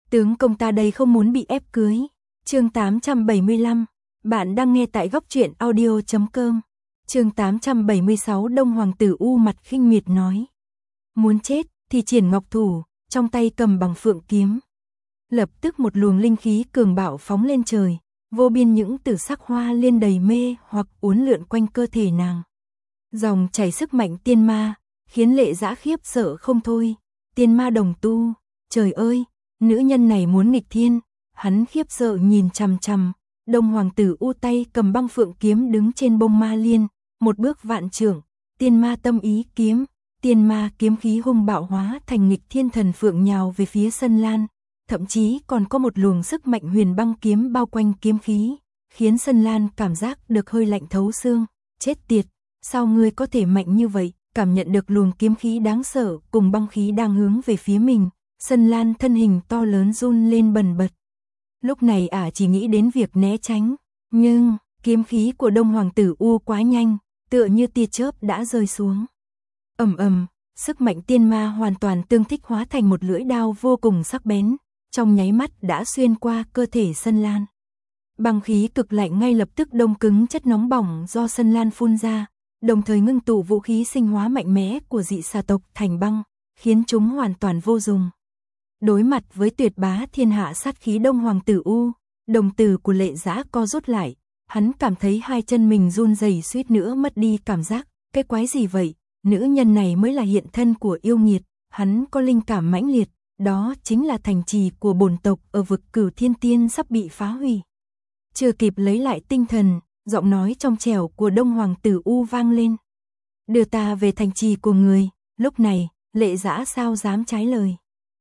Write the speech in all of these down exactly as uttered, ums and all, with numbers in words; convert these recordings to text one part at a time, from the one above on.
Tướng công ta đây không muốn bị ép cưới. Chương tám trăm bảy mươi lăm, bạn đang nghe tại góc truyện audio chấm com. Chương tám trăm bảy mươi sáu Đông Hoàng tử u mặt khinh miệt nói. Muốn chết thì triển ngọc thủ, trong tay cầm bằng phượng kiếm. Lập tức một luồng linh khí cường bạo phóng lên trời, vô biên những tử sắc hoa liên đầy mê hoặc uốn lượn quanh cơ thể nàng. Dòng chảy sức mạnh tiên ma, khiến Lệ Dã khiếp sợ không thôi. Tiên ma đồng tu, trời ơi, nữ nhân này muốn nghịch thiên. Hắn khiếp sợ nhìn chằm chằm, Đông Hoàng tử u tay cầm băng phượng kiếm đứng trên bông ma liên, một bước vạn trượng, tiên ma tâm ý kiếm, tiên ma kiếm khí hung bạo hóa thành nghịch thiên thần phượng nhào về phía Sân Lan, thậm chí còn có một luồng sức mạnh huyền băng kiếm bao quanh kiếm khí, khiến Sân Lan cảm giác được hơi lạnh thấu xương. Chết tiệt, sao ngươi có thể mạnh như vậy? Cảm nhận được luồng kiếm khí đáng sợ cùng băng khí đang hướng về phía mình, Sân Lan thân hình to lớn run lên bần bật. Lúc này ả chỉ nghĩ đến việc né tránh, nhưng kiếm khí của Đông Hoàng tử u quá nhanh, tựa như tia chớp đã rơi xuống. Ầm ầm, sức mạnh tiên ma hoàn toàn tương thích hóa thành một lưỡi đao vô cùng sắc bén, trong nháy mắt đã xuyên qua cơ thể Sân Lan. Băng khí cực lạnh ngay lập tức đông cứng chất nóng bỏng do Sân Lan phun ra, đồng thời ngưng tụ vũ khí sinh hóa mạnh mẽ của dị xà tộc thành băng, khiến chúng hoàn toàn vô dụng. Đối mặt với tuyệt bá thiên hạ sát khí Đông Hoàng tử u, đồng tử của Lệ Dã co rút lại, hắn cảm thấy hai chân mình run rẩy suýt nữa mất đi cảm giác. Cái quái gì vậy? Nữ nhân này mới là hiện thân của yêu nghiệt. Hắn có linh cảm mãnh liệt, đó chính là thành trì của bổn tộc ở vực Cửu Thiên Tiên sắp bị phá hủy. Chưa kịp lấy lại tinh thần, giọng nói trong trẻo của Đông Hoàng tử u vang lên. Đưa ta về thành trì của người. Lúc này, Lệ Dã sao dám trái lời.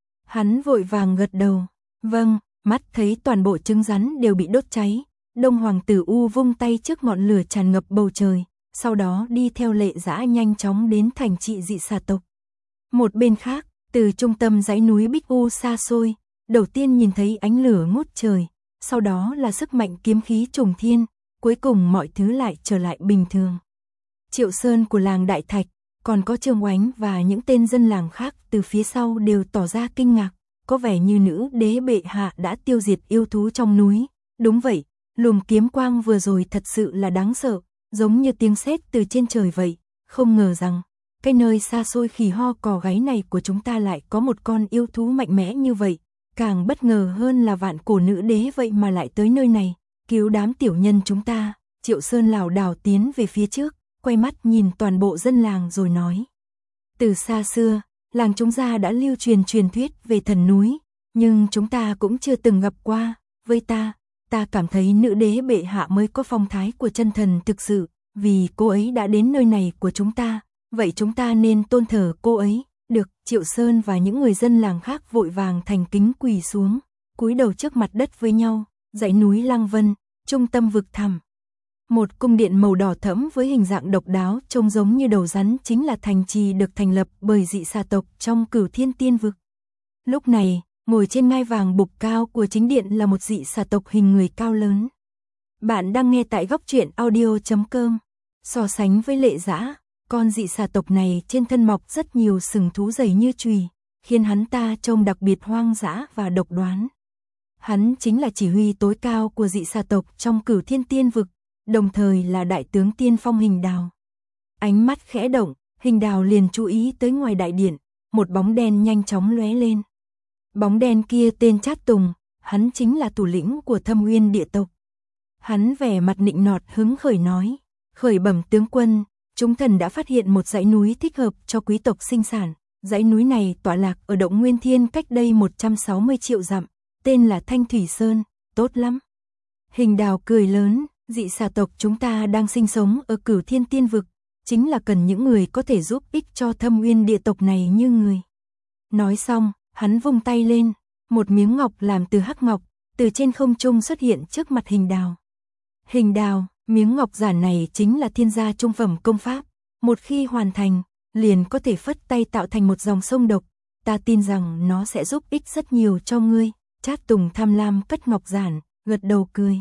Hắn vội vàng gật đầu. Vâng, mắt thấy toàn bộ trứng rắn đều bị đốt cháy. Đông Hoàng tử u vung tay trước ngọn lửa tràn ngập bầu trời, sau đó đi theo Lệ Dã nhanh chóng đến thành trị dị xà tộc. Một bên khác, từ trung tâm dãy núi Bích U xa xôi, đầu tiên nhìn thấy ánh lửa ngút trời, sau đó là sức mạnh kiếm khí trùng thiên, cuối cùng mọi thứ lại trở lại bình thường. Triệu Sơn của làng Đại Thạch, còn có Trương Oánh và những tên dân làng khác từ phía sau đều tỏ ra kinh ngạc, có vẻ như nữ đế bệ hạ đã tiêu diệt yêu thú trong núi. Đúng vậy, luồng kiếm quang vừa rồi thật sự là đáng sợ, giống như tiếng sét từ trên trời vậy. Không ngờ rằng, cái nơi xa xôi khỉ ho cò gáy này của chúng ta lại có một con yêu thú mạnh mẽ như vậy. Càng bất ngờ hơn là vạn cổ nữ đế vậy mà lại tới nơi này, cứu đám tiểu nhân chúng ta. Triệu Sơn lảo đảo tiến về phía trước, quay mắt nhìn toàn bộ dân làng rồi nói. Từ xa xưa, làng chúng ta đã lưu truyền truyền thuyết về thần núi, nhưng chúng ta cũng chưa từng gặp qua. Với ta, ta cảm thấy nữ đế bệ hạ mới có phong thái của chân thần thực sự, vì cô ấy đã đến nơi này của chúng ta, vậy chúng ta nên tôn thờ cô ấy. Được, Triệu Sơn và những người dân làng khác vội vàng thành kính quỳ xuống, cúi đầu trước mặt đất với nhau. Dãy núi Lăng Vân, trung tâm vực thẳm. Một cung điện màu đỏ thẫm với hình dạng độc đáo trông giống như đầu rắn chính là thành trì được thành lập bởi dị xà tộc trong Cửu Thiên Tiên vực. Lúc này, ngồi trên ngai vàng bục cao của chính điện là một dị xà tộc hình người cao lớn. Bạn đang nghe tại góc truyện audio chấm com. So sánh với Lệ Dã, con dị xà tộc này trên thân mọc rất nhiều sừng thú dày như chùy, khiến hắn ta trông đặc biệt hoang dã và độc đoán. Hắn chính là chỉ huy tối cao của dị xà tộc trong Cửu Thiên Tiên vực, đồng thời là đại tướng tiên phong Hình Đào. Ánh mắt khẽ động, Hình Đào liền chú ý tới ngoài đại điện, một bóng đen nhanh chóng lóe lên. Bóng đen kia tên Trát Tùng, hắn chính là thủ lĩnh của Thâm Nguyên địa tộc. Hắn vẻ mặt nịnh nọt hứng khởi nói, khởi bẩm tướng quân, chúng thần đã phát hiện một dãy núi thích hợp cho quý tộc sinh sản. Dãy núi này tọa lạc ở Động Nguyên Thiên cách đây một trăm sáu mươi triệu dặm, tên là Thanh Thủy Sơn, tốt lắm. Hình Đào cười lớn, dị xà tộc chúng ta đang sinh sống ở Cửu Thiên Tiên vực, chính là cần những người có thể giúp ích cho Thâm Nguyên địa tộc này như người. Nói xong, hắn vung tay lên, một miếng ngọc làm từ hắc ngọc, từ trên không trung xuất hiện trước mặt Hình Đào. Hình Đào, miếng ngọc giản này chính là thiên gia trung phẩm công pháp, một khi hoàn thành, liền có thể phất tay tạo thành một dòng sông độc, ta tin rằng nó sẽ giúp ích rất nhiều cho ngươi. Trát Tùng tham lam cất ngọc giản, gật đầu cười.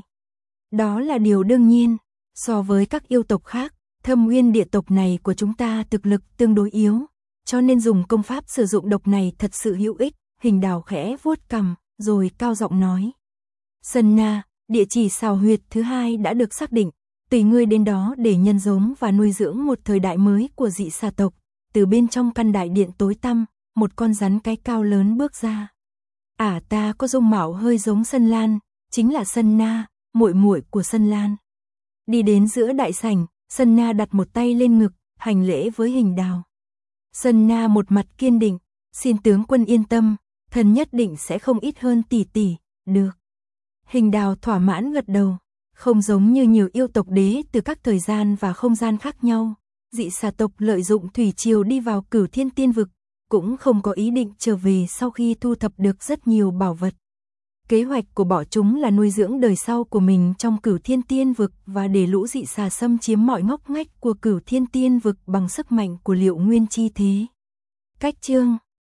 Đó là điều đương nhiên, so với các yêu tộc khác, Thâm Nguyên địa tộc này của chúng ta thực lực tương đối yếu, cho nên dùng công pháp sử dụng độc này thật sự hữu ích. Hình Đào khẽ vuốt cằm, rồi cao giọng nói. Sơn Na, địa chỉ xào huyệt thứ hai đã được xác định, tùy ngươi đến đó để nhân giống và nuôi dưỡng một thời đại mới của dị xà tộc. Từ bên trong căn đại điện tối tăm, một con rắn cái cao lớn bước ra. Ả à, ta có dung mạo hơi giống Sơn Lan, chính là Sơn Na, muội muội của Sơn Lan. Đi đến giữa đại sảnh, Sơn Na đặt một tay lên ngực, hành lễ với Hình Đào. Sơn Na một mặt kiên định, xin tướng quân yên tâm, thần nhất định sẽ không ít hơn tỷ tỷ, được. Hình Đào thỏa mãn gật đầu, không giống như nhiều yêu tộc đế từ các thời gian và không gian khác nhau. Dị xà tộc lợi dụng thủy triều đi vào Cửu Thiên Tiên Vực, cũng không có ý định trở về sau khi thu thập được rất nhiều bảo vật. Kế hoạch của bọn chúng là nuôi dưỡng đời sau của mình trong Cửu Thiên Tiên Vực và để lũ dị xà xâm chiếm mọi ngóc ngách của Cửu Thiên Tiên Vực bằng sức mạnh của Liệu Nguyên chi thế. Cách chương